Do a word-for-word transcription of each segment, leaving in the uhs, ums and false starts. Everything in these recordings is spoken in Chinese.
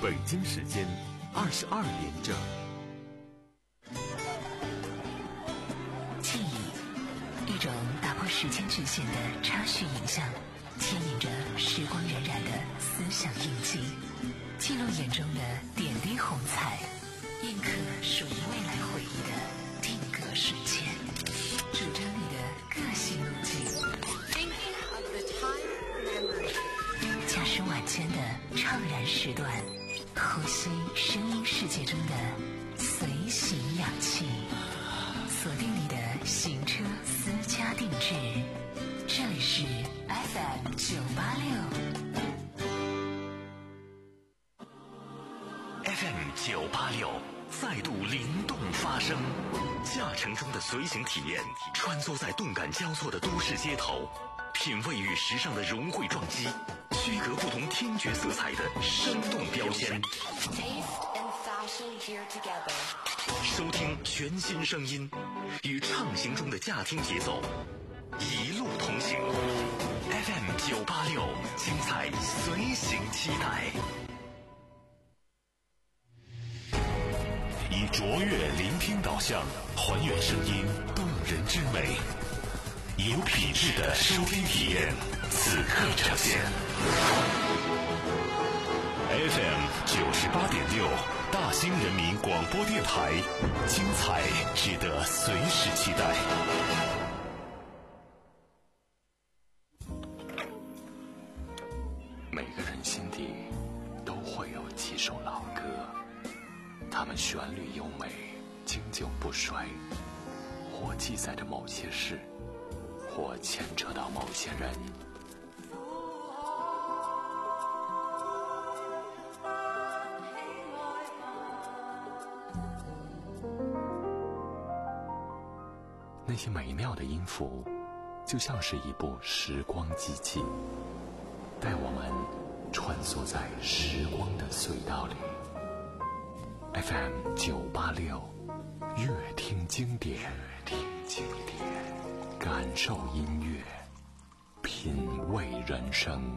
北京时间二十二点整。 记忆，一种打破时间局限的插叙影像，牵引着时光荏苒的思想印记，记录眼中的点滴红彩，印刻属于未来回忆的定格瞬间，主张你的个性路径。驾驶晚间的怅然时段，呼吸声音世界中的随行氧气，锁定你的行车私家定制。这里是 F M 九八六 F M 九八六再度灵动发声，驾乘中的随行体验，穿梭在动感交错的都市街头，品味与时尚的融汇撞击，区隔不同听觉色彩的生动标签，收听全新声音，与畅行中的驾听节奏一路同行。 F M 九八六，精彩随行期待。以卓越聆听导向，还原声音动人之美，有品质的收听体验，此刻呈现。F M 九十八点六，大兴人民广播电台，精彩值得随时期待。每个人心底都会有几首老歌，它们旋律优美，经久不衰，或记载着某些事，或牵扯到某些人。那些美妙的音符，就像是一部时光机器，带我们穿梭在时光的隧道里。F M 九八六，乐听经典，乐听经典，感受音乐，品味人生。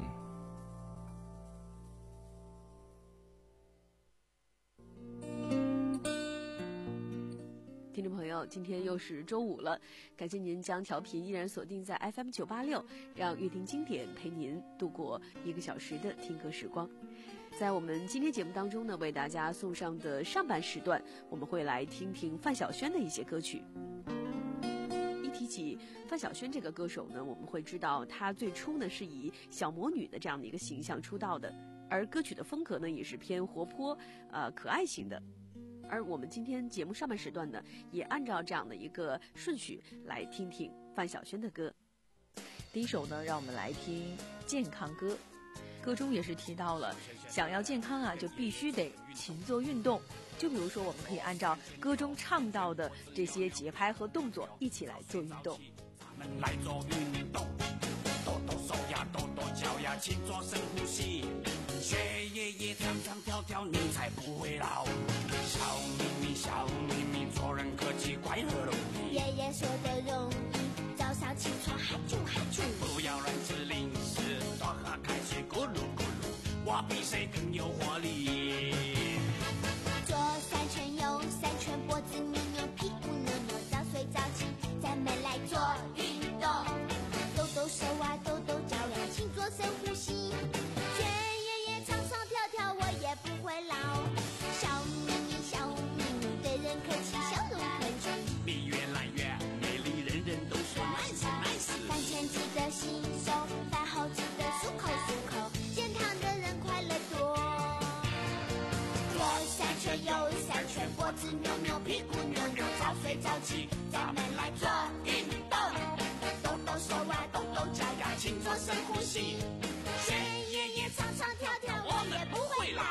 听众朋友，今天又是周五了，感谢您将调频依然锁定在 F M 九八六，让乐听经典陪您度过一个小时的听歌时光。在我们今天节目当中呢，为大家送上的上半时段，我们会来听听范晓萱的一些歌曲。一提起范晓萱这个歌手呢，我们会知道她最初呢是以小魔女的这样的一个形象出道的，而歌曲的风格呢也是偏活泼、呃可爱型的。而我们今天节目上半时段呢，也按照这样的一个顺序来听听范晓萱的歌。 第一首呢，让我们来听健康歌。歌中也是提到了，想要健康啊，就必须得勤做运动。就比如说，我们可以按照歌中唱到的这些节拍和动作，一起来做运动。 咱们来做运动，抖抖手呀，抖抖脚呀，勤做深呼吸，血液也唱唱跳跳，你才不会老。小咪咪，小咪咪，做人客气，快乐容易。 爷爷说的容易，早上起床哈啾哈啾。 不要乱吃零食，多喝开水，咕噜咕噜，我比谁更有活力。 左三圈，右三圈，脖子扭扭，屁股扭扭，早睡早起，咱们来做运动。抖抖手啊，抖抖脚呀，勤做深呼吸。学爷爷唱唱跳跳，我也不会老。小咪咪，小咪咪，对人客气，笑容很俊。 你越来越美丽，人人都说 nice nice。 饭前记得洗手，饭后记得漱口漱口，健康的人快乐多。左三圈，右三圈，脖子扭扭，屁股扭扭，早睡早起，咱们来做运动。抖抖手啊，抖抖脚呀，勤做深呼吸。学爷爷唱唱跳跳，我也不会老。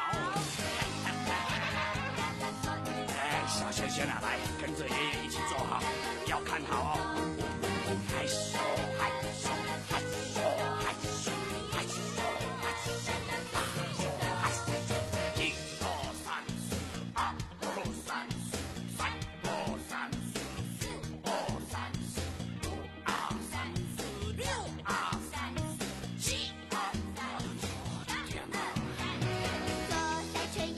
哎，小萱萱啊，来跟着爷爷一起做好，要看好哦。害羞害羞害羞害羞害羞害羞害羞，一二三四，二二三四，三二三四，四二三四，五二三四，六二三四，七二三四，天哪！ 左三圈，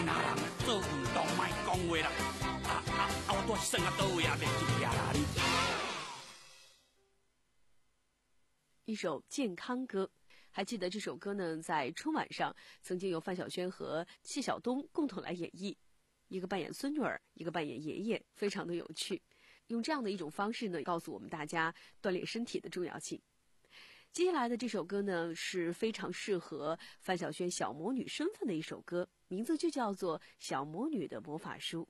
那人做运动卖讲话啦，啊啊啊！我多生啊倒位啊，袂记呀啦你。 一首健康歌，还记得这首歌呢，在春晚上曾经由范晓萱和谢晓东共同来演绎，一个扮演孙女儿，一个扮演爷爷，非常的有趣。用这样的一种方式呢，告诉我们大家锻炼身体的重要性。接下来的这首歌呢，是非常适合范晓萱小魔女身份的一首歌，名字就叫做《小魔女的魔法书》。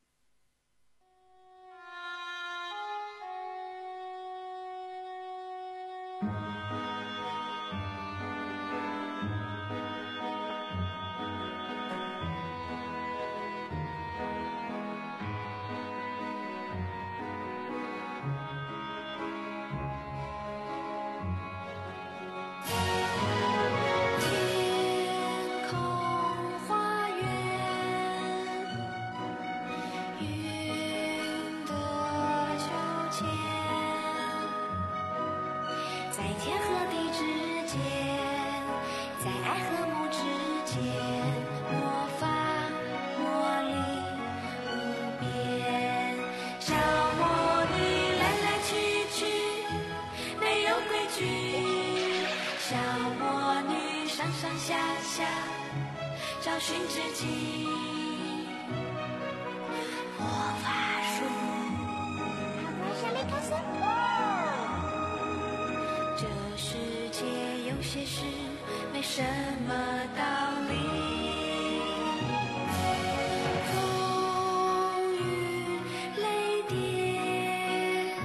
找寻知己，魔法书。这世界有些事没什么道理。风雨雷电，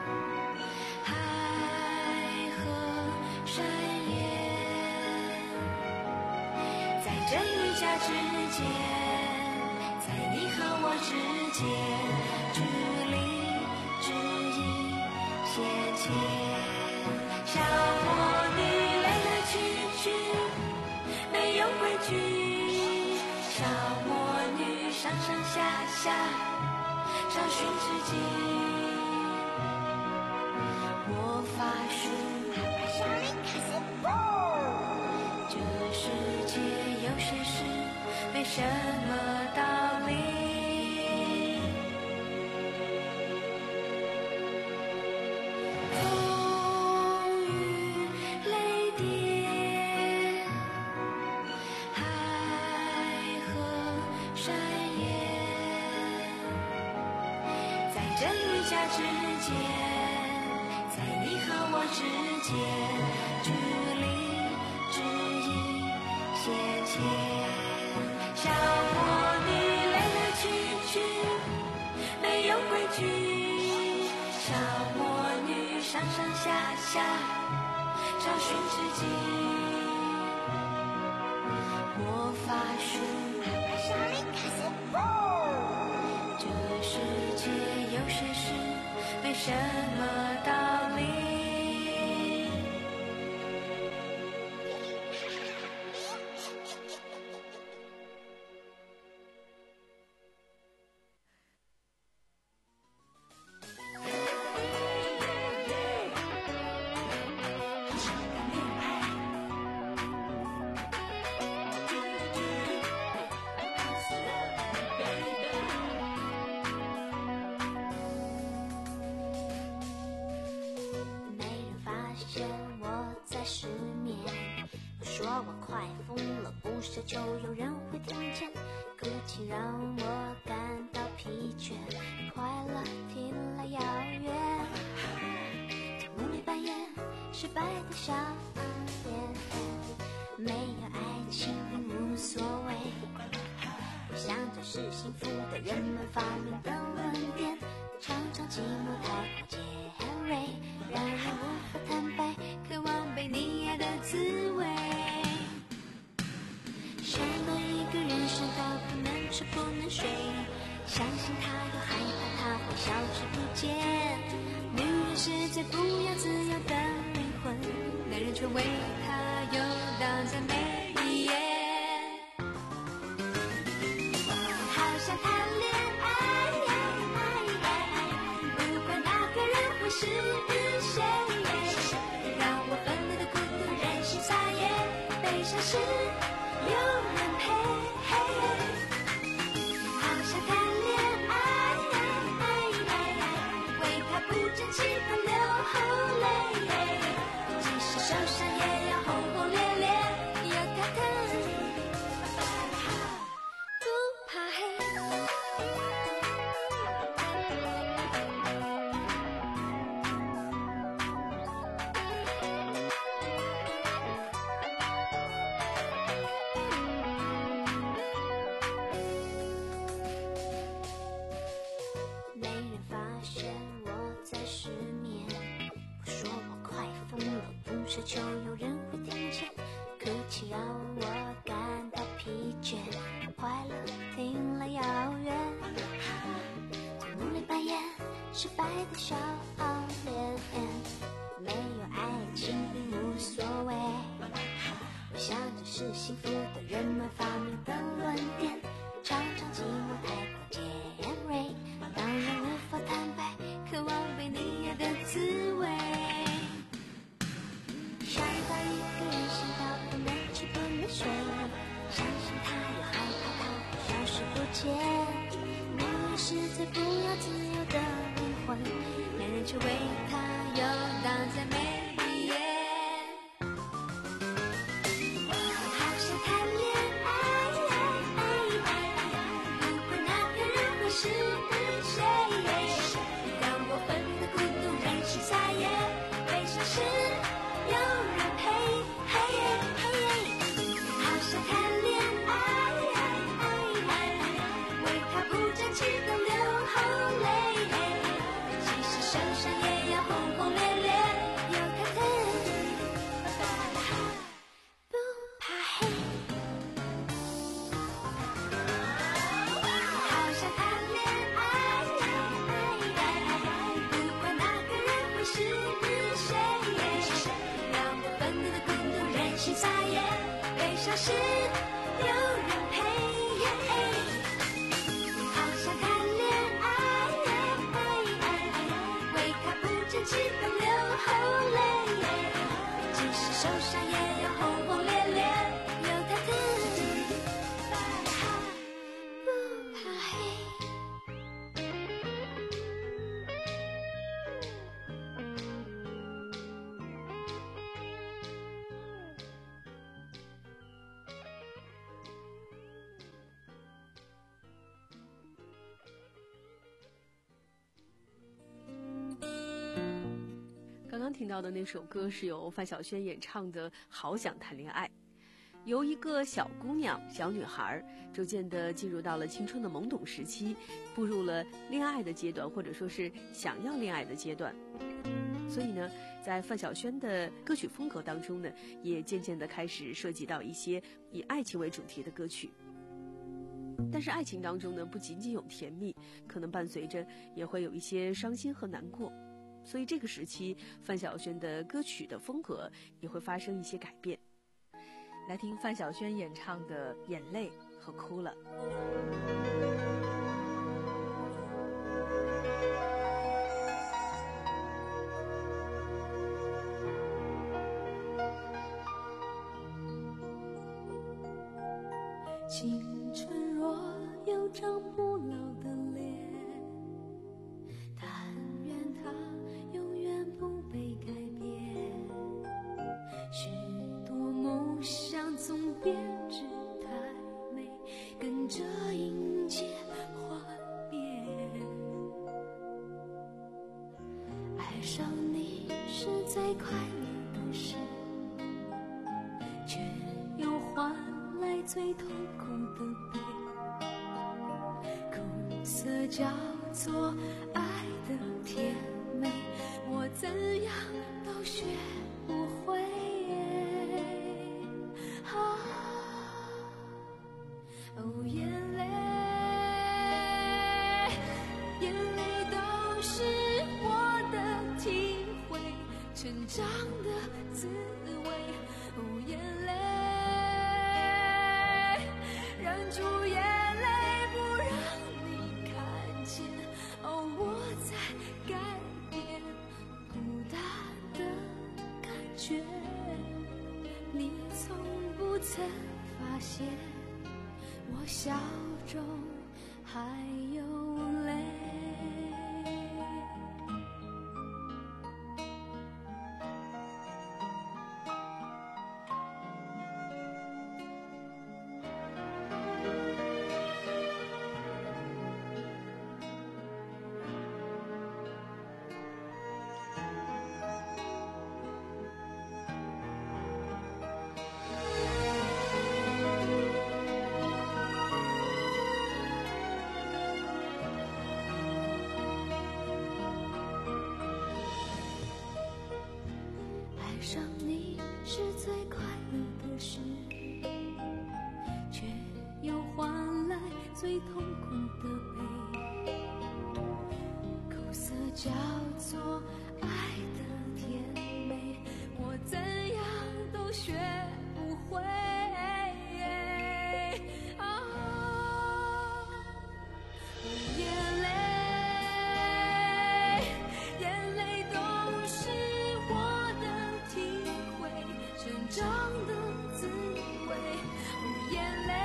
海和山岩，在真与假之间，在你和我之间，距离指引斜切。小魔女来来去去，没有规矩。小魔女上上下下，找寻知己。魔法书，这世界有些事没什么道理。风雨雷电，海和山岩，在真与假之间，在你和我之间，距离指引斜切。小魔女来来去去，没有规矩。小魔女上上下下，找寻知己。魔法书，这世界有些事没什么道理。我快疯了，不奢求有人会听见，哭泣让我感到疲倦，快乐听来遥远，在梦里扮演失败的小演员，没有爱情并无所谓，不想这是幸福的人们发明的论点，常常寂寞太过尖锐，让人无法坦白，渴望被你爱的滋味。想到一个人生到不能吃不能睡，相信他又害怕他会消失不见。女人是最不要自由的灵魂，男人却为她游荡在每一夜。好想谈恋爱，不管那个人会是谁，让我分内的孤独任性撒野，悲伤时有人陪。 奢求有人会听见，哭泣让我感到疲倦，快乐听来遥远。在梦里扮演失败的小脸，没有爱情并无所谓。我想这是幸福的人们发明的论点，常常寂寞太过尖锐，当然无法坦白，渴望被你爱的滋味。想到一个人想到不能吃不能睡，相信他又害怕他会消失不见。你也是最不要自由的灵魂，恋人却为他游荡在每一夜。好想谈恋爱，不管那个人会是谁，让我奋的孤独任性撒野，悲伤时有人陪。好想谈恋爱，为他不争气的流后泪，即使受伤也要轰轰烈烈，有他的不怕黑。好想谈恋爱，不管那个人会是谁，让我奋斗的孤独任性撒野，悲伤时有人陪。好想谈恋爱，为他不争气的流后泪，即使受伤也要轰轰烈烈，有他的不怕黑。 刚刚听到的那首歌是由范晓萱演唱的《好想谈恋爱》，由一个小姑娘、小女孩，逐渐的进入到了青春的懵懂时期，步入了恋爱的阶段，或者说是想要恋爱的阶段。所以呢，在范晓萱的歌曲风格当中呢，也渐渐的开始涉及到一些以爱情为主题的歌曲。但是爱情当中呢，不仅仅有甜蜜，可能伴随着也会有一些伤心和难过。所以这个时期，范晓萱的歌曲的风格也会发生一些改变。 来听范晓萱演唱的《眼泪和哭了》。 青春若有张不老的脸，但愿它永远不被改变。许多梦想总编织太美，跟着迎接幻灭。爱上你是最快乐的事，却又换来最痛苦的悲。苦涩叫做爱的甜美，我怎样都学不会。啊，哦，眼泪，眼泪都是我的体会，成长的滋味。哦，眼泪，忍住眼泪不让你看见。哦，我在改变孤单的感觉，你从不曾发现我笑中还有泪。爱上你是最快乐的事，却又换来最痛苦的悲。苦涩叫做爱的甜美，我怎样都学不会。眼泪，眼泪都是我的体会，成长的滋味。眼泪，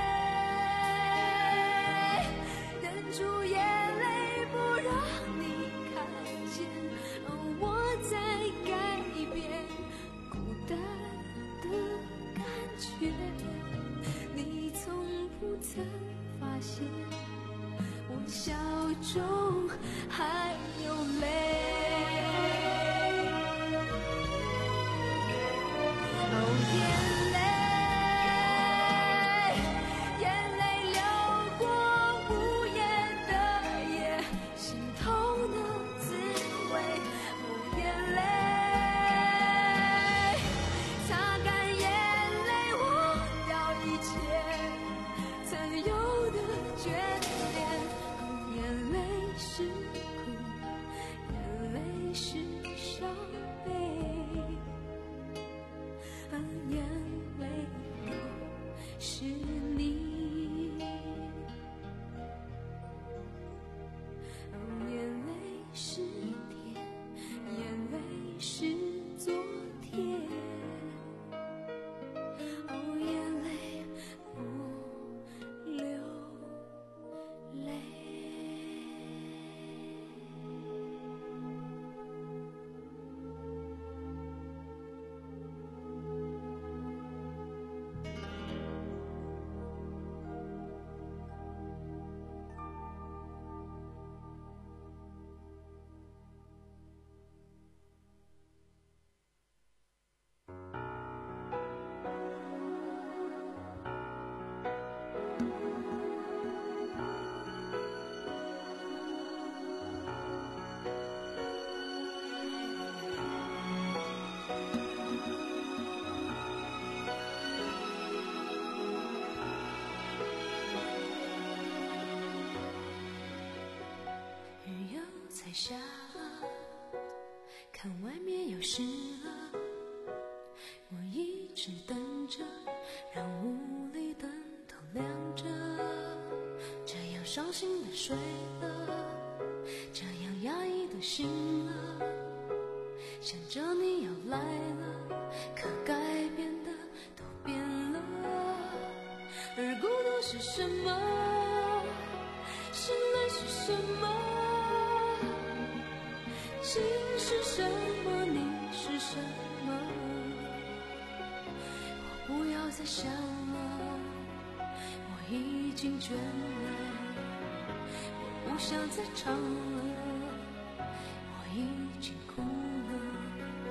忍住眼泪不让你看见，我在改变孤单的感觉。你从不曾发现，我笑中还有泪。哦，眼泪，眼泪流过无言的夜，心痛的滋味。哦，眼泪，擦干眼泪，忘掉一切曾有的眷恋。眼泪是苦，眼泪是伤悲，眼泪都是你，眼泪是甜，眼泪是昨天，眼泪不流泪。雨又在下了，看外面又湿了，我一直等着，让屋里灯都亮着，这样伤心的睡了，这样压抑的醒了，想着你要来了，可改变的都变了。而孤独是什么？心累是什么？情是什么？你是什么？我不要再想了，我已经倦了，我不想再唱了，我已经哭了。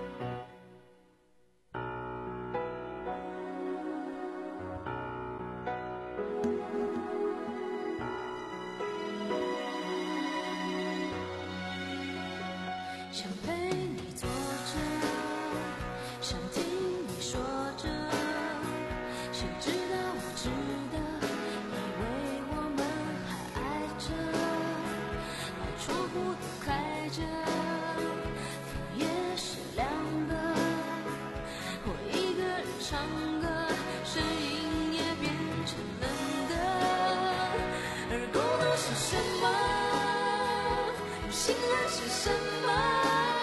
想陪你坐着，想听你说着，谁知道我值得，以为我们还爱着，把窗户都开着，风也是凉的，我一个人唱歌，声音也变成冷的。而孤独是什么？心冷是什么？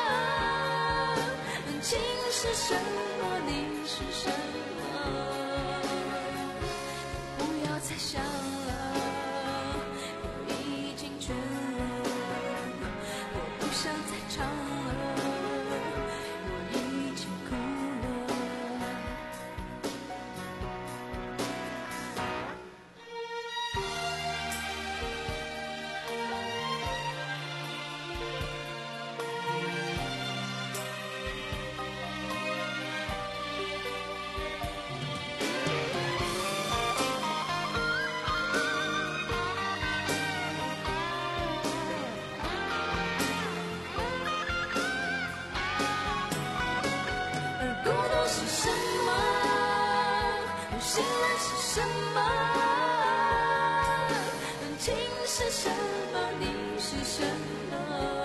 情是什么？你是什么？不要再想了，我已经倦了，我不想再唱了，我已经哭了。是什么？ 醒来是什么？情是什么？你是什么？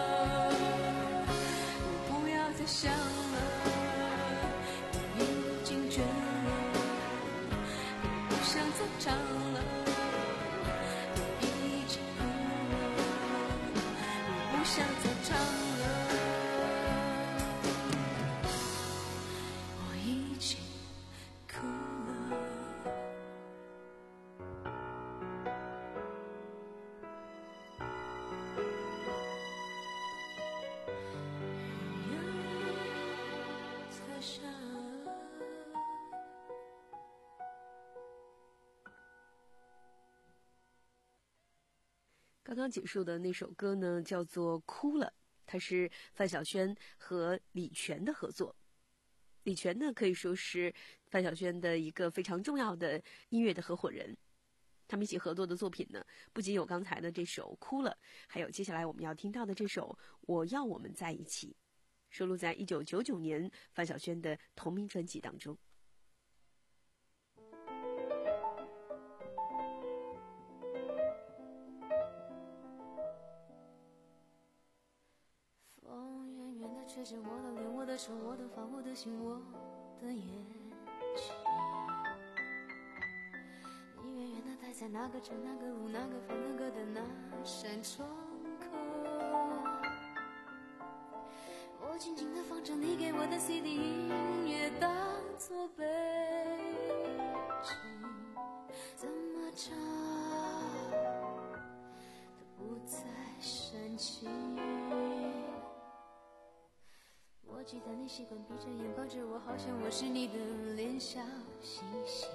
我不要再想了，我已经倦了，我不想再唱了，我已经哭了，我不想再唱了，我已经哭了。 刚刚结束的那首歌呢，叫做《哭了》，它是范晓萱和李泉的合作。李泉呢，可以说是范晓萱的一个非常重要的音乐的合伙人。他们一起合作的作品呢，不仅有刚才的这首《哭了》，还有接下来我们要听到的这首《我要我们在一起》，收录在一九九九年范晓萱的同名专辑当中。 风远远地吹着我的脸，我的手，我的发，我的心，我的眼睛。你远远地待在那个城，那个路，那个房，那个的那扇窗口。我静静地放着你给我的 C D 音乐，当作背景，怎么唱都不再煽情。我记得你习惯闭着眼抱着我，好像我是你的脸小星星。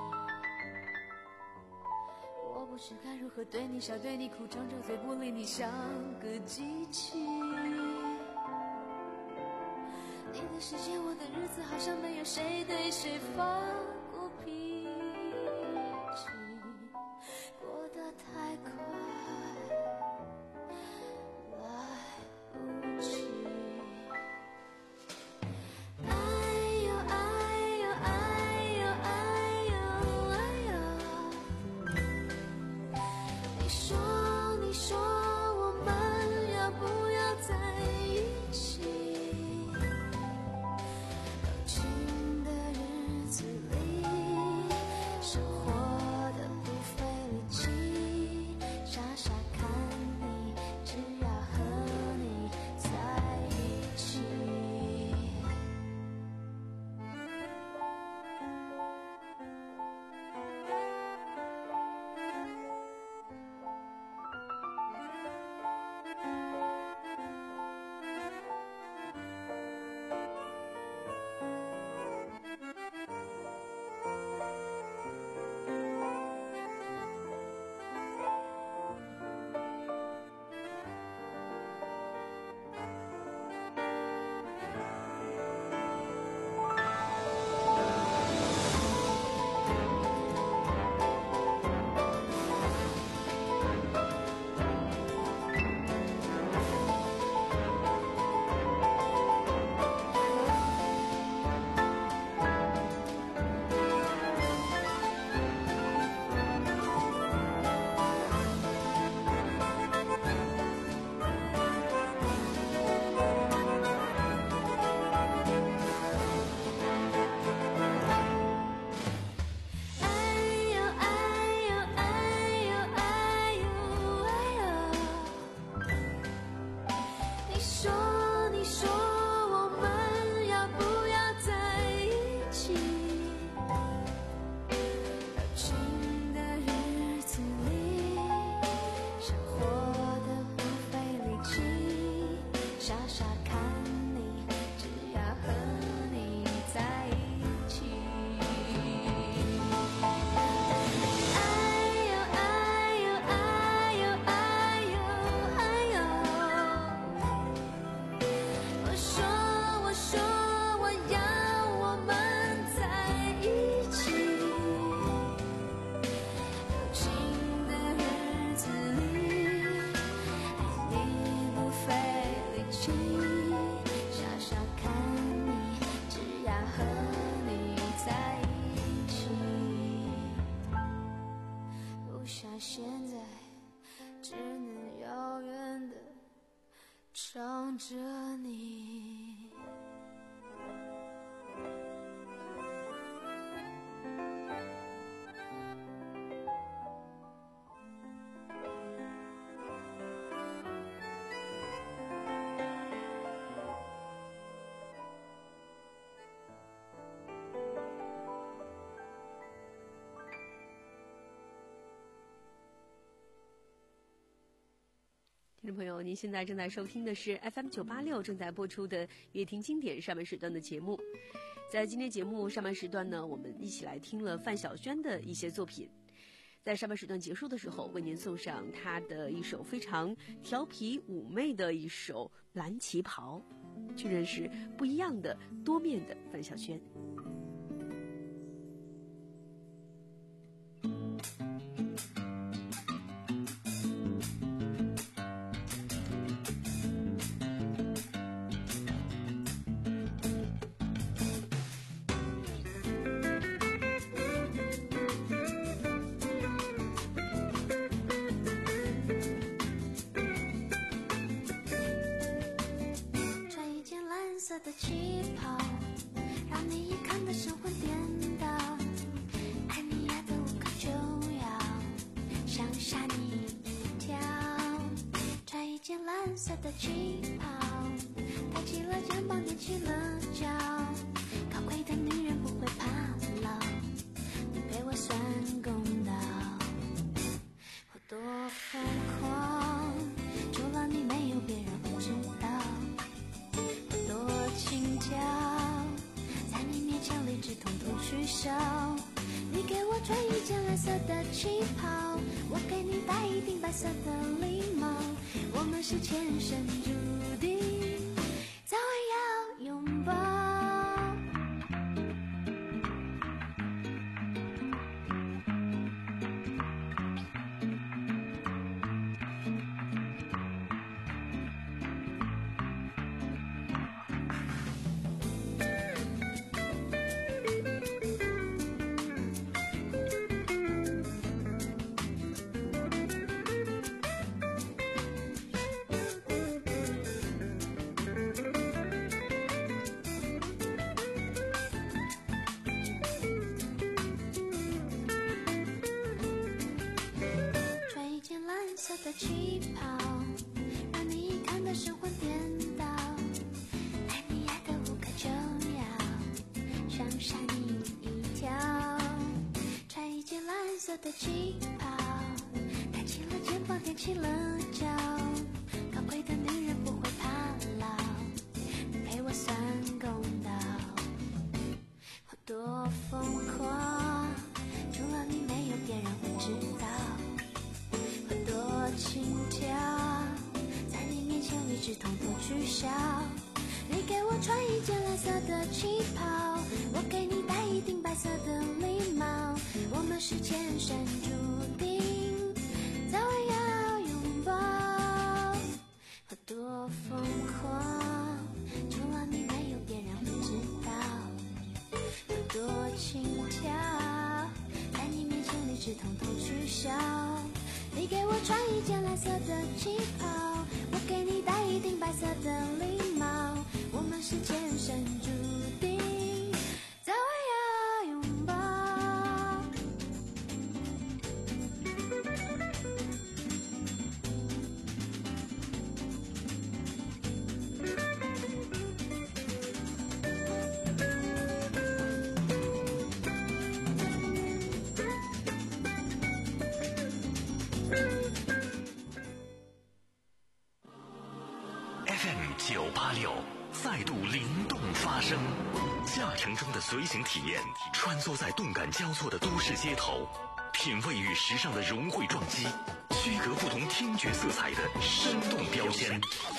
我不知该如何对你笑对你哭，张着嘴不理你，像个机器。你的世界我的日子，好像没有谁对谁发过脾气，过得太快来不及。里想着你。 听众朋友，您现在正在收听的是 F M 九八六正在播出的乐听经典上半时段的节目。在今天节目上半时段呢，我们一起来听了范晓萱的一些作品。在上半时段结束的时候，为您送上她的一首非常调皮妩媚的一首《蓝旗袍》，去认识不一样的多面的范晓萱。 的旗袍让你一看得神魂颠倒，爱你爱得无可救药，想吓你一跳。穿一件蓝色的旗袍，抬起了肩膀踮起了脚，高贵的女人不会怕老，你陪我算公道。我多疯狂，除了你没有别人会知道。轻巧，在你面前理智统统取消。你给我穿一件蓝色的旗袍，我给你戴一顶白色的礼帽。我们是前生注定，早晚要拥抱。的旗袍让你一看得神魂颠倒，爱你爱得无可救药，想吓你一跳。穿一件蓝色的旗袍，抬起了肩膀踮起了脚，高贵的女人不会怕老，你陪我算公道。我多疯狂，除了你没有别人会知道。轻巧，在你面前理智统统取消。你给我穿一件蓝色的旗袍，我给你戴一顶白色的礼帽。我们是前生注定，早晚要拥抱。我多疯狂，除了你没有别人会知道。我多轻巧，在你面前理智统统取消。你给我穿一件蓝色的旗袍，我给你戴一顶白色的礼帽。我们是前生注定，早晚要拥抱。 F M 九八六再度灵动发声，驾乘中的随行体验，穿梭在动感交错的都市街头，品味与时尚的融汇撞击，区隔不同听觉色彩的生动标签。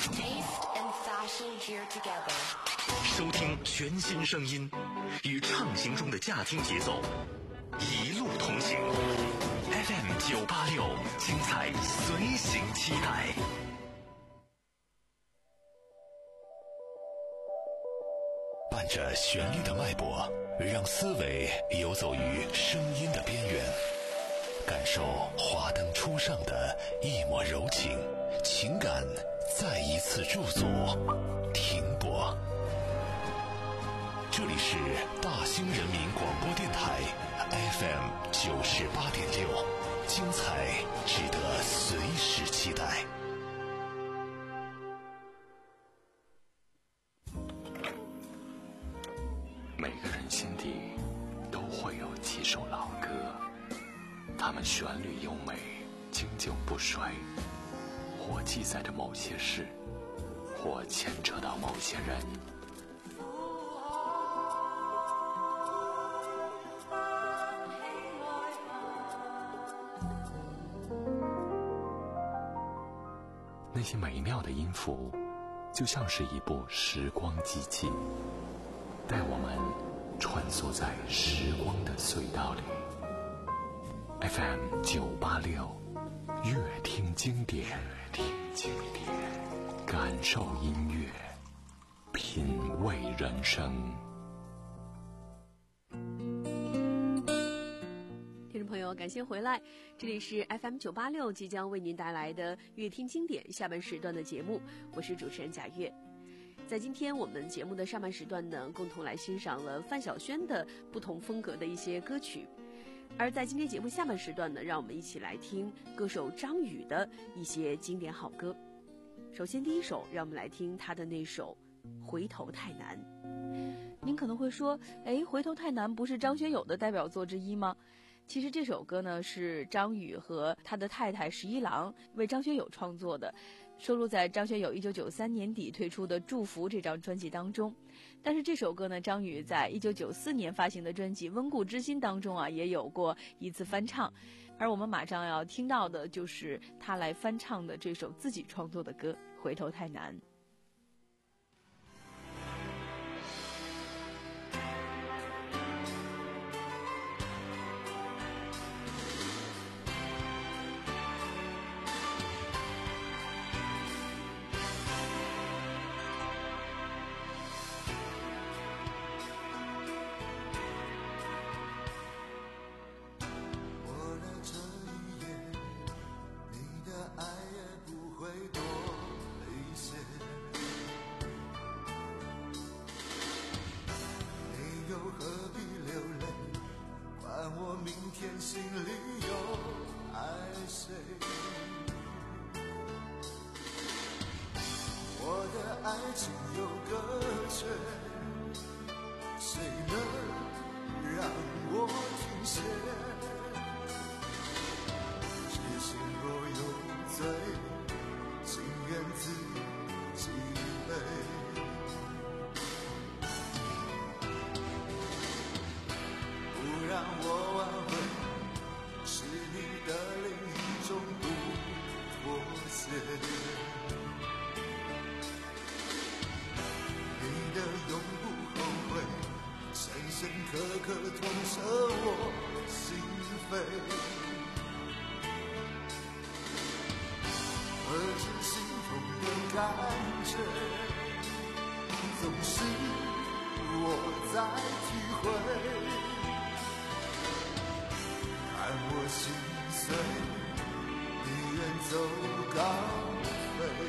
收听全新声音，与畅行中的驾听节奏，一路同行。F M 九八六，精彩随行期待。伴着旋律的脉搏，让思维游走于声音的边缘，感受华灯初上的一抹柔情，情感再一次驻足，停泊。这里是大兴人民广播电台 F M 九十八点六，精彩值得随时期待。 每个人心底都会有几首老歌，它们旋律优美，经久不衰，或记载着某些事，或牵扯到某些人。那些美妙的音符，就像是一部时光机器，带我们穿梭在时光的隧道里。F M 九八六，乐听经典，乐听经典，感受音乐，品味人生。 听众朋友，感谢回来，这里是 F M 九八六即将为您带来的乐听经典下半时段的节目，我是主持人贾月。在今天我们节目的上半时段呢，共同来欣赏了范晓萱的不同风格的一些歌曲。而在今天节目下半时段呢，让我们一起来听歌手张宇的一些经典好歌。首先第一首，让我们来听他的那首《回头太难》。 您可能会说，哎，《回头太难》不是张学友的代表作之一吗？其实这首歌呢是张宇和他的太太十一郎为张学友创作的，收录在张学友一九九三年底推出的《祝福》这张专辑当中。但是这首歌呢，张宇在一九九四年发行的专辑《温故知新》当中啊，也有过一次翻唱。而我们马上要听到的就是他来翻唱的这首自己创作的歌《回头太难》。 心里有爱谁？我的爱情有个缺，谁能让我停歇？痴心若有罪，情愿自己背。不让我挽回，是你的另一种不妥协。你的永不后悔，深深刻刻痛彻我心扉。何止心痛的感觉，总是我在体会。看我心碎，你远走高飞。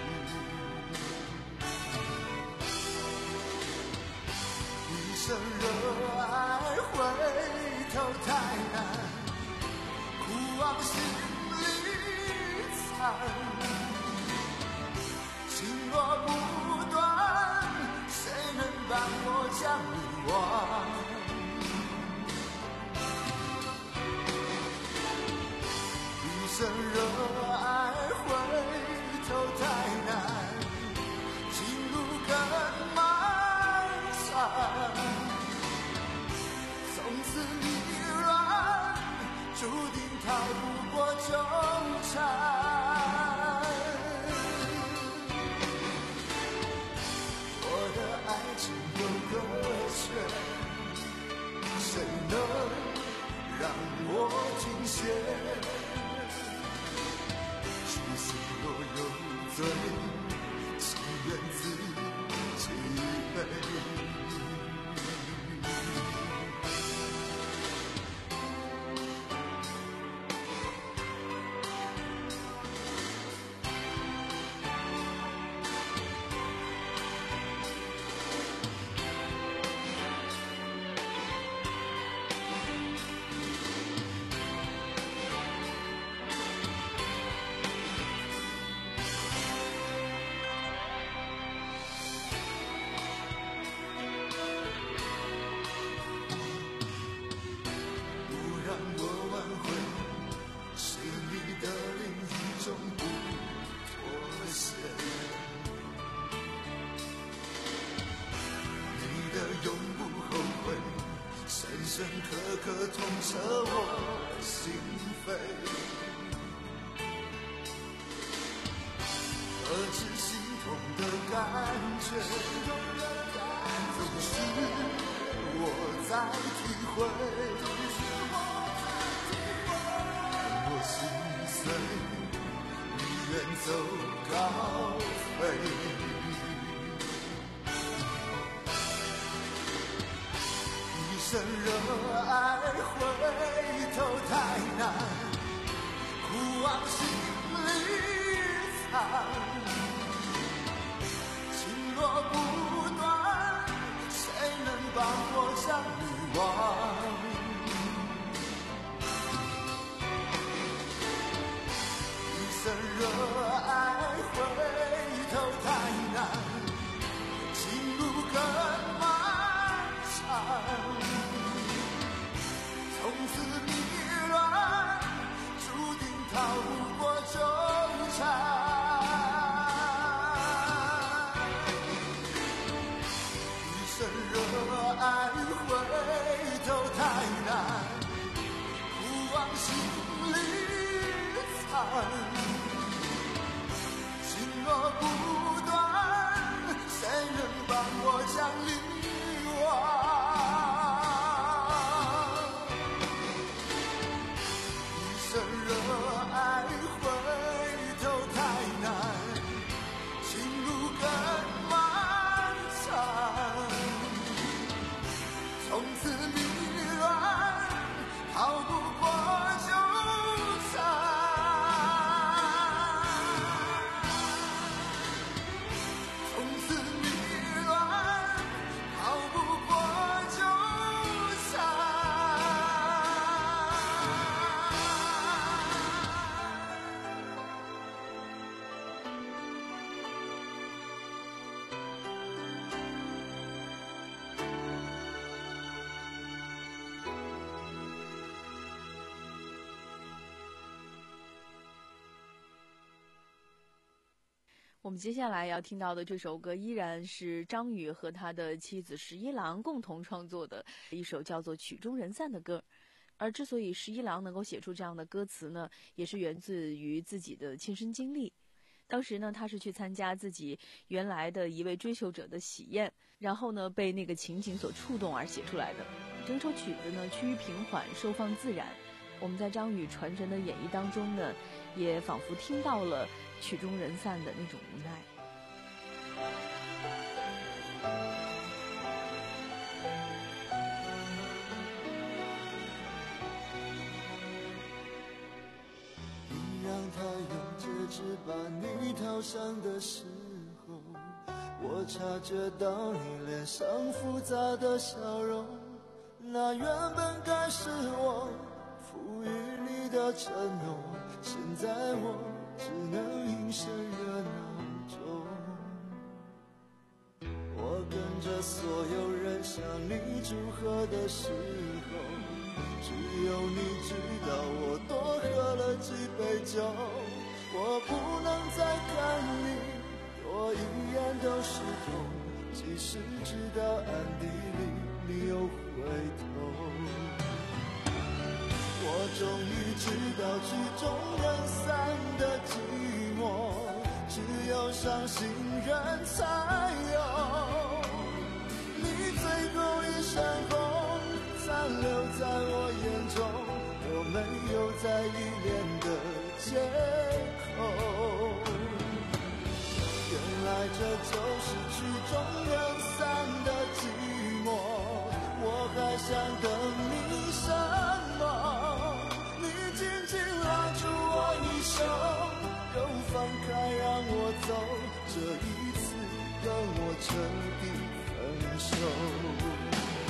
一生热爱，回头太难，苦往心里藏。情若不断，谁能帮我将你忘？一生热爱，回头太难，情路更漫长。从此你软，注定逃不过纠缠。我的爱情有个缺，谁能让我停歇？心若有罪，情愿自己背。 永不后悔，深深刻刻痛彻我心扉。何止心痛的感觉，总是我在体会。我心碎，你远走高飞。一生热爱回头太难，苦往心里藏。情若不断，谁能帮我将你忘？一生热爱回头太难，情路更漫长。从此迷乱，注定逃不过纠缠。一生热爱回头太难，苦往心里藏。情若不断，谁能帮我将你忘？热爱回头太难，情路更漫长。从此迷乱，逃不过纠缠。从此迷乱，逃不过纠缠。 我们接下来要听到的这首歌依然是张宇和他的妻子十一郎共同创作的一首叫做《曲终人散》的歌。而之所以十一郎能够写出这样的歌词呢，也是源自于自己的亲身经历。当时呢，他是去参加自己原来的一位追求者的喜宴，然后呢被那个情景所触动而写出来的。整首曲子呢趋于平缓，收放自然。我们在张宇传神的演绎当中呢，也仿佛听到了曲终人散的那种无奈。 你让他用戒指把你套上的时候，我察觉到你脸上复杂的笑容。那原本该是我赋予你的承诺，现在我只能隐身热闹中。我跟着所有人向你祝贺的时候，只有你知道我多喝了几杯酒。我不能再看你多一眼都是痛，即使知道暗地里你又回头。我终于知道曲终人散的寂寞，只有伤心人才有。你最后一身红残留在我眼中，我没有再依恋的借口。原来这就是曲终人散的寂寞，我还想等你什么？你紧紧拉住我一手，又放开让我走，这一次跟我彻底分手。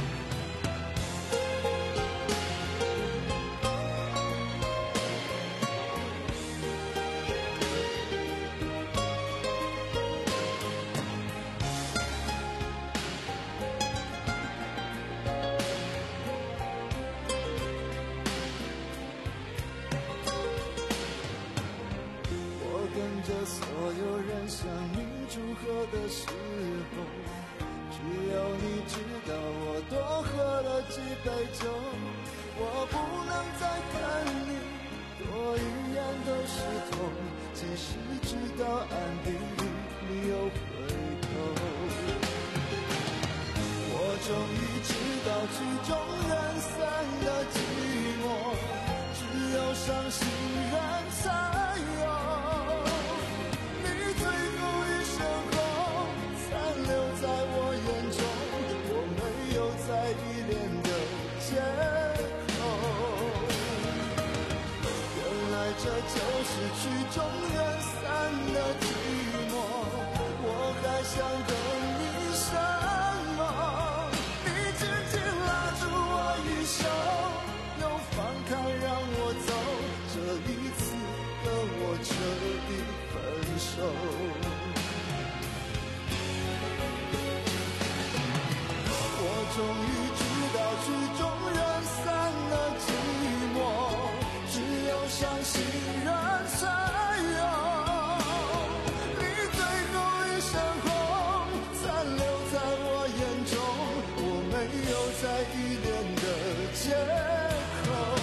所有人向你祝贺的时候，只有你知道曲终人散的寂寞，只有伤心人才有。你最后一身红残留在我眼中，我没有再依恋的借口。原来这就是曲终人散的寂寞，我还想等你什么？你紧紧拉住我衣袖，又放开让我走，这一次跟我彻底分手。我终于知道曲终人散的寂寞，只有伤心人才有。你最后一身红残留在我眼中，我没有再依恋的借口。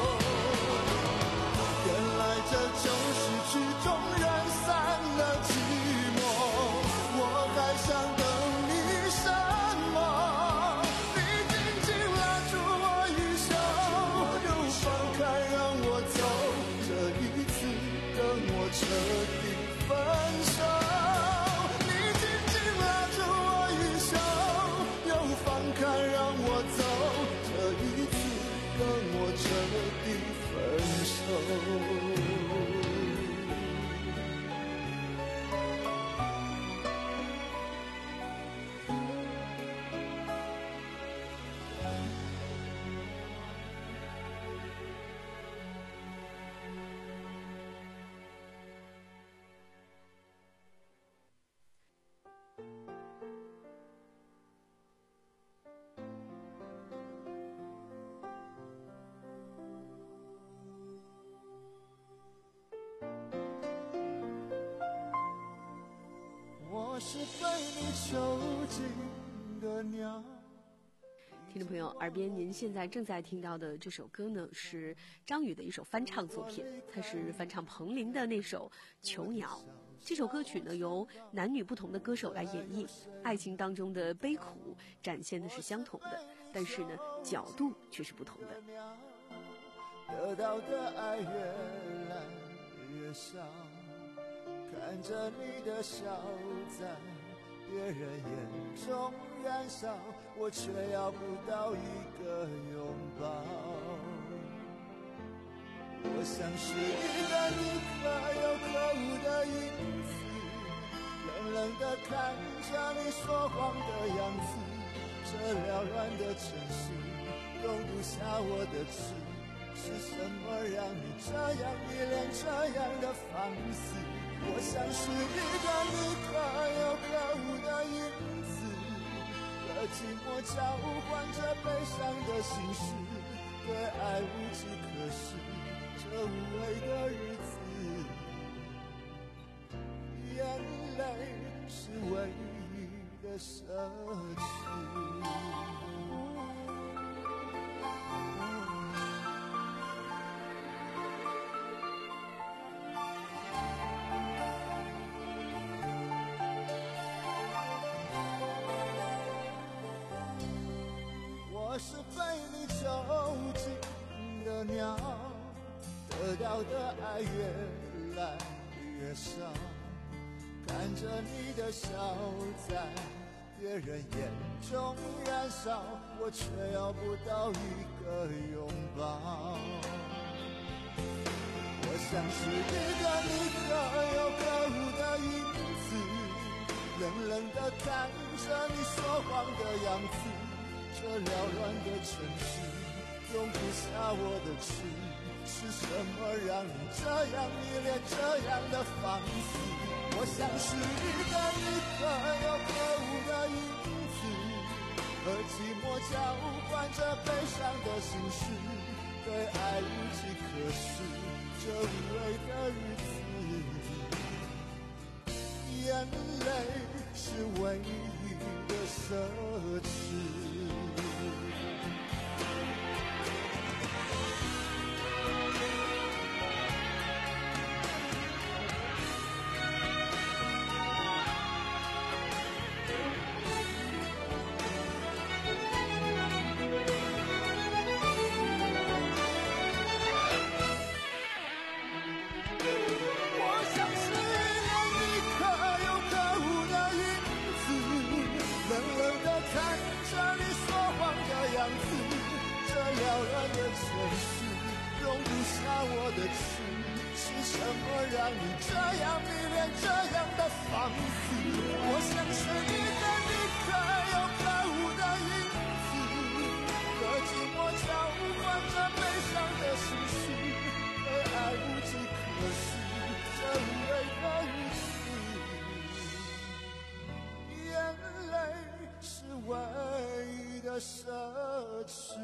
原来这就是曲终人散的寂寞，我还想等你什么？你紧紧拉住我衣袖，又放开让我走，这一次跟我彻底分手。你紧紧拉住我衣袖，又放开让我走，这一次跟我彻底分手。我是被你囚禁的鸟。 听众朋友，耳边您现在正在听到的这首歌呢，是张宇的一首翻唱作品，它是翻唱彭羚的那首《囚鸟》。这首歌曲呢，由男女不同的歌手来演绎，爱情当中的悲苦展现的是相同的，但是呢，角度却是不同的。 得到的爱越来越少，看着你的笑在别人眼中燃烧，我却要不到一个拥抱。我像是一个你可有可无的影子，冷冷地看着你说谎的样子，这缭乱的城市容不下我的痴，是什么让你这样依恋，这样的放肆？我像是一个你可有可无的影子，和寂寞交换着悲伤的心事，对爱无计可施，这无味的日子，眼泪是唯一的奢侈。我是被你囚禁的鸟，得到的爱越来越少，看着你的笑在别人眼中燃烧，我却要不到一个拥抱。我像是一个你可有可无的影子，冷冷地看着你说谎的样子，这缭乱的城市容不下我的痴，是什么让你这样依恋，这样的放肆？我像是一个你可有可无的影子，和寂寞交换着悲伤的心事，对爱无计可施，这无味的日子，眼泪是唯一的奢侈。 缭乱的城市，容不下我的痴。是什么让你这样迷恋，这样的放肆？我像是一个离开又飘舞的影子，和寂寞交换着悲伤的心事，被爱无计可施，这无谓的日子，眼泪是唯一的奢侈。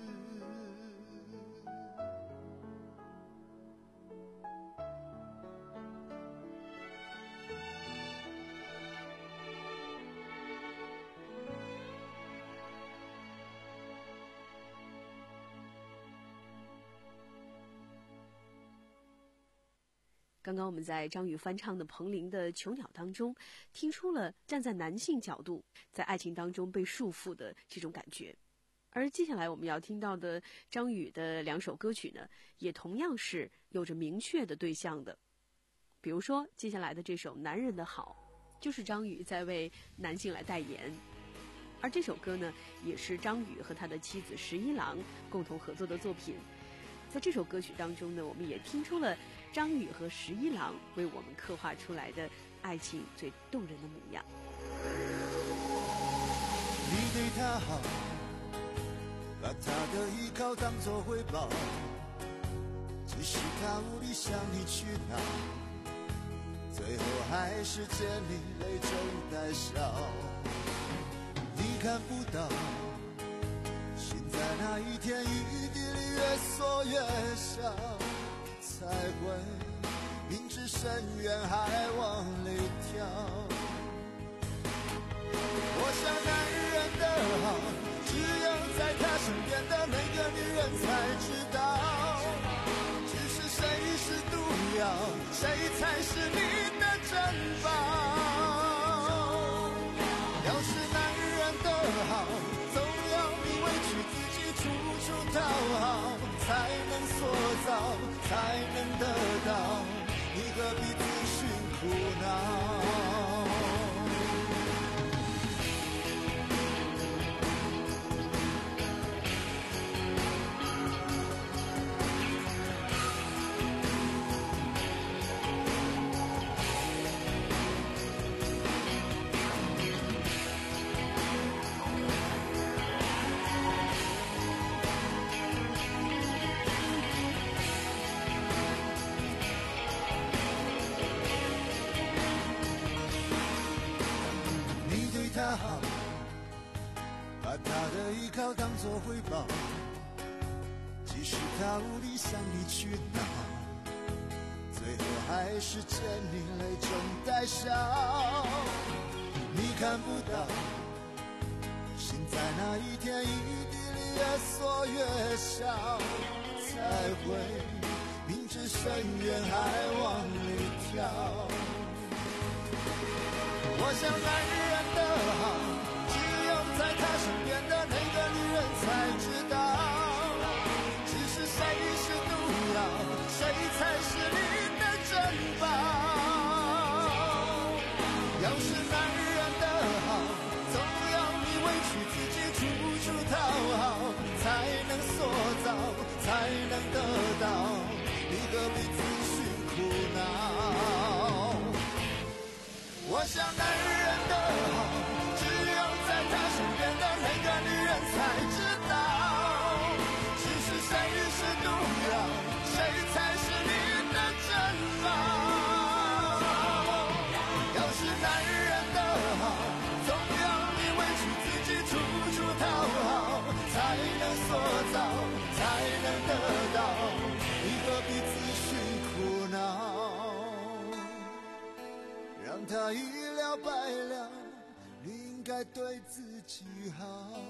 刚刚我们在张宇翻唱的彭羚的《囚鸟》当中，听出了站在男性角度在爱情当中被束缚的这种感觉。而接下来我们要听到的张宇的两首歌曲呢，也同样是有着明确的对象的。比如说接下来的这首《男人的好》，就是张宇在为男性来代言。而这首歌呢，也是张宇和他的妻子十一郎共同合作的作品。在这首歌曲当中呢，我们也听出了张宇和十一郎为我们刻画出来的爱情最动人的模样。 你对他好，把他的依靠当作回报，即使他无力向你取闹，最后还是见你泪中带笑。你看不到，心在那一天一地里越缩越小，才会明知深渊还往里跳。我想男人的好，只有在他身边的那个女人才知道，只是谁是毒药，谁才是你的珍宝。要是男人的好，总要你委屈自己处处讨好，才能塑造，才能得到，你何必自寻苦恼？他好，把他的依靠当作回报，即使他无力向你取闹，最后还是见你泪中带笑。你看不到，心在那一天一地里越缩越小，才会明知深渊还往里跳。我想男人的好，只有在他身边的那个女人才知道，只是谁是毒药，谁才是你的珍宝。要是男人的好，总要你委屈自己处处讨好，才能塑造，才能得到，你何必自寻苦恼？我想男人的好，只有在他身边的那个女人才知道，只是谁是毒药，谁才是你的珍宝。要是男人的好，总要你委屈自己处处讨好，才能塑造，才能得到，你何必自寻苦恼？让他一了百了，你应该对自己好。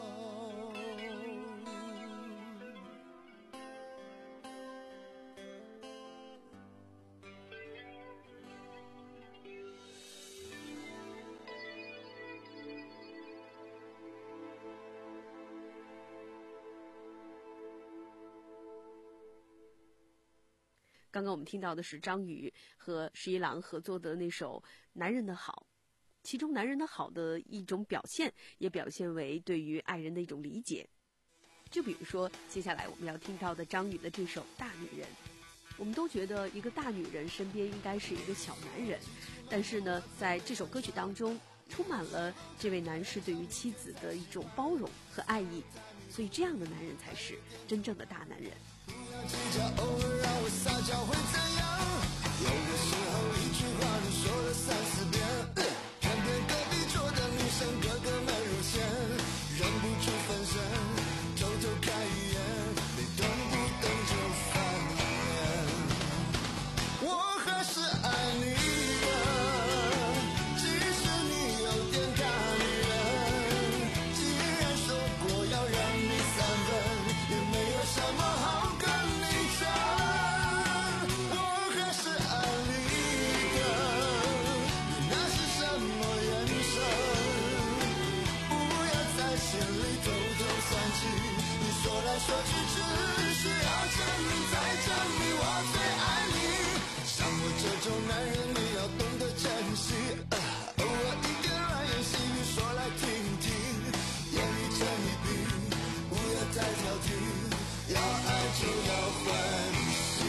刚刚我们听到的是张宇和十一郎合作的那首《男人的好》，其中男人的好的一种表现，也表现为对于爱人的一种理解。 就比如说接下来我们要听到的张宇的这首《大女人》。我们都觉得一个大女人身边应该是一个小男人，但是呢，在这首歌曲当中充满了这位男士对于妻子的一种包容和爱意，所以这样的男人才是真正的大男人。 不要计较，偶尔让我撒娇会怎样？有的时候一句话你说了三四遍，偏偏隔壁桌的女生个个美如仙，忍不住分身，偷偷看一眼，你动不动就翻脸。我还是爱你的，即使你有点大女人。既然说过要让你三分，也没有什么好跟你争。我还是爱你的，你那是什么眼神？不要在心里偷偷算计，你说来说去只是要证明再证明我最爱你。像我这种男人你要懂得珍惜，呃、偶尔一点软言细语说来听听，言语真一笔，不要太挑剔，要爱就要欢喜。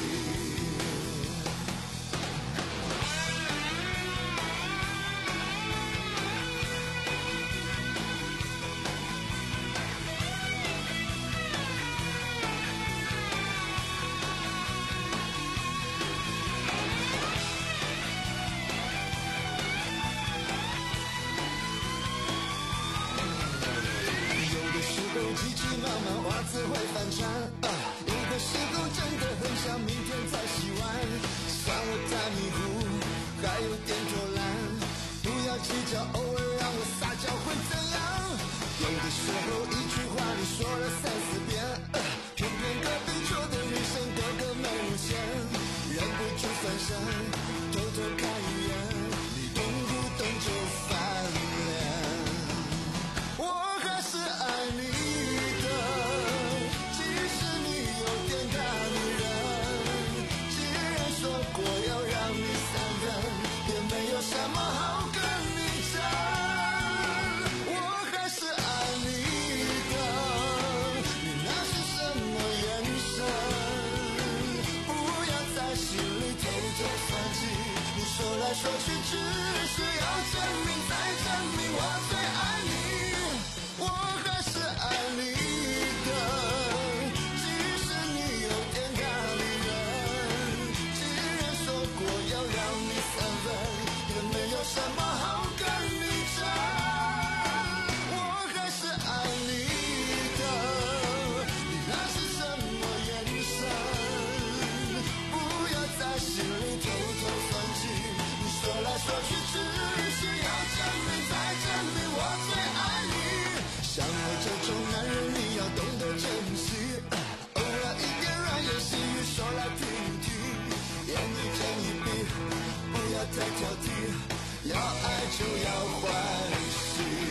急急忙忙袜子会翻船、呃、有的时候真的很想明天再洗碗，算我太迷糊还有点偷懒，不要计较，偶尔让我撒娇会怎样？有的时候一句话你说了三四遍、呃、偏偏隔壁桌的女生个个美如仙，忍不住分身偷偷看一眼，你动不动就翻脸。我还是爱你的，即使你有点大女人。既然说过要让你三分，也没有什么好跟你争。我还是爱你的，你那是什么眼神？不要在心里偷偷算计，你说来说去只是要证明再证明我最爱你。我还是爱你的，即使你有点大女人。既然说过要让你三分，也没有什么好跟你争。我还是爱你的，你那是什么眼神？不要在心里偷偷算计，你说来说去只是要证明再证明我最爱你。像我这种男人你要懂得珍惜、呃、偶尔一点软言细语说来听听，言语真一笔，不要太挑剔，要爱就要欢喜。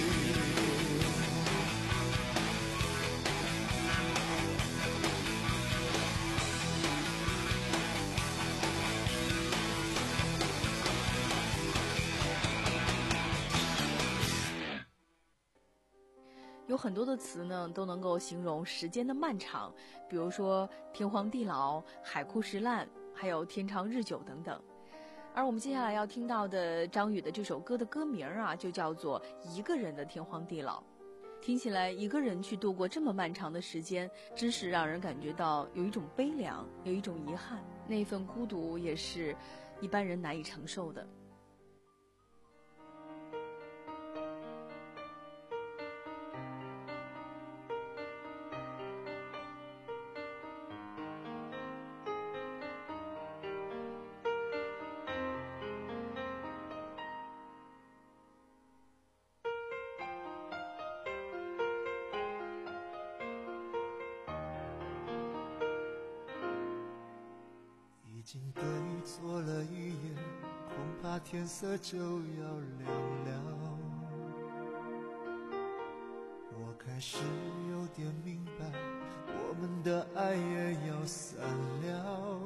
有很多的词呢都能够形容时间的漫长，比如说天荒地老、海枯石烂，还有天长日久等等。而我们接下来要听到的张宇的这首歌的歌名啊，就叫做一个人的天荒地老。听起来一个人去度过这么漫长的时间，真是让人感觉到有一种悲凉，有一种遗憾，那份孤独也是一般人难以承受的。 已经对坐了一夜，恐怕天色就要亮了。我开始有点明白，我们的爱也要散了。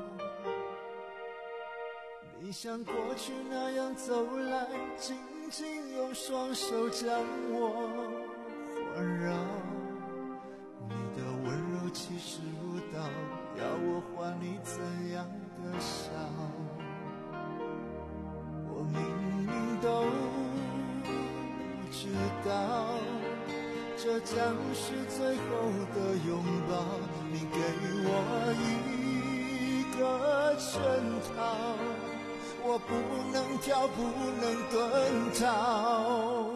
你像过去那样走来，紧紧用双手将我环绕。你的气势如刀，要我还你怎样的笑？我明明都知道，这将是最后的拥抱，你给我一个圈套，我不能跳，不能遁逃，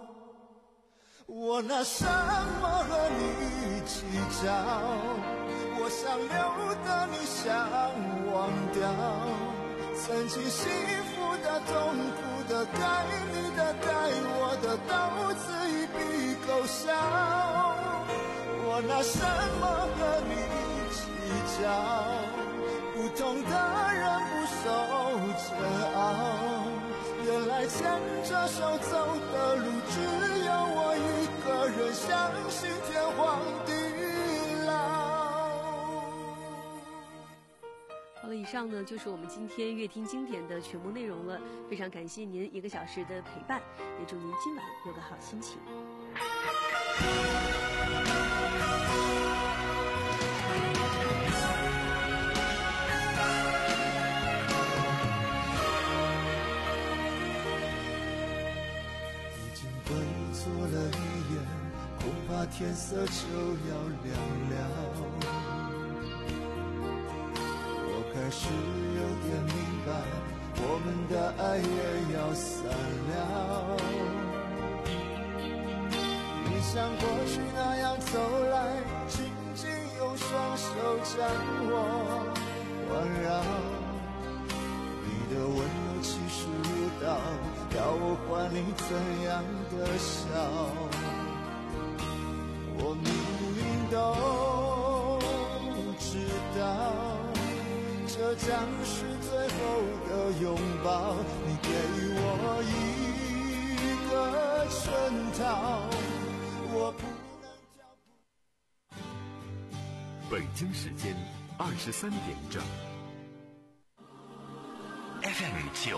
我拿什么和你计较？我想留的你想忘掉，曾经幸福的、痛苦的、该你的、该我的，到此一笔勾销。我拿什么和你计较？不同的人不受煎熬，原来牵着手走的路，只有我一个人相信天荒地老。 好了，以上呢就是我们今天乐听经典的全部内容了。非常感谢您一个小时的陪伴，也祝您今晚有个好心情。 做了一夜，恐怕天色就要亮了。我开始有点明白，我们的爱也要散了。你像过去那样走来，紧紧用双手将我环绕，你的温柔气势如刀，要我还你怎样的笑？我明明都知道，这将是最后的拥抱，你给我一个圈套，我不能跳。 北京时间二十三点整。 F M 九